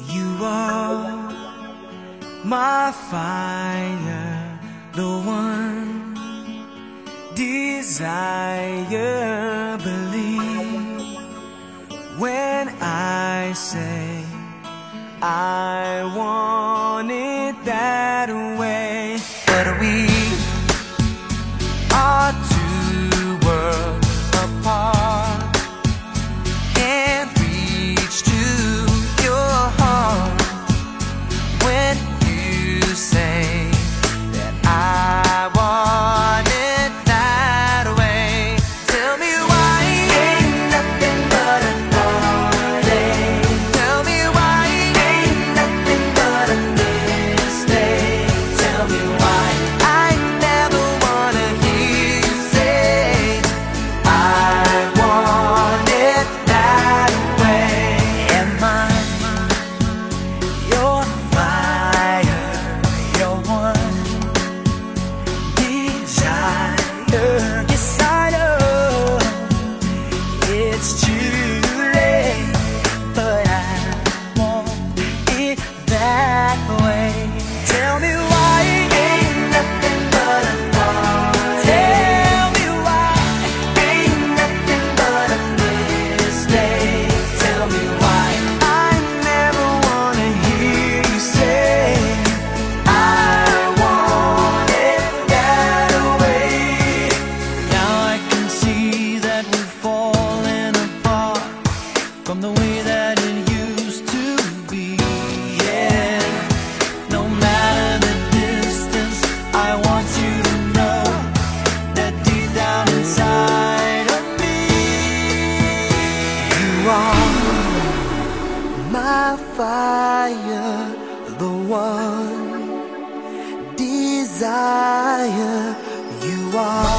You are my fire, the one desire. Believe when I say I want it that way. But we are two worlds apart, can't reach to your heart when you say that I want it that way. Tell me why ain't nothing but a heartache. Tell me why ain't nothing but a mistake. Tell me why I never wanna hear you say I want it that way. Am I your fire, your one desire? Yes, I know it's too late, but I want it that way. Tell me why ain't nothing but a thought. Tell me why ain't nothing but a mistake. Tell me why I never wanna hear you say I want it that way. Now I can see that we've fallen apart from the way that it used to be. Yeah, no matter the distance, I want you to know that deep down inside of me, you are my fire, the one desire. You are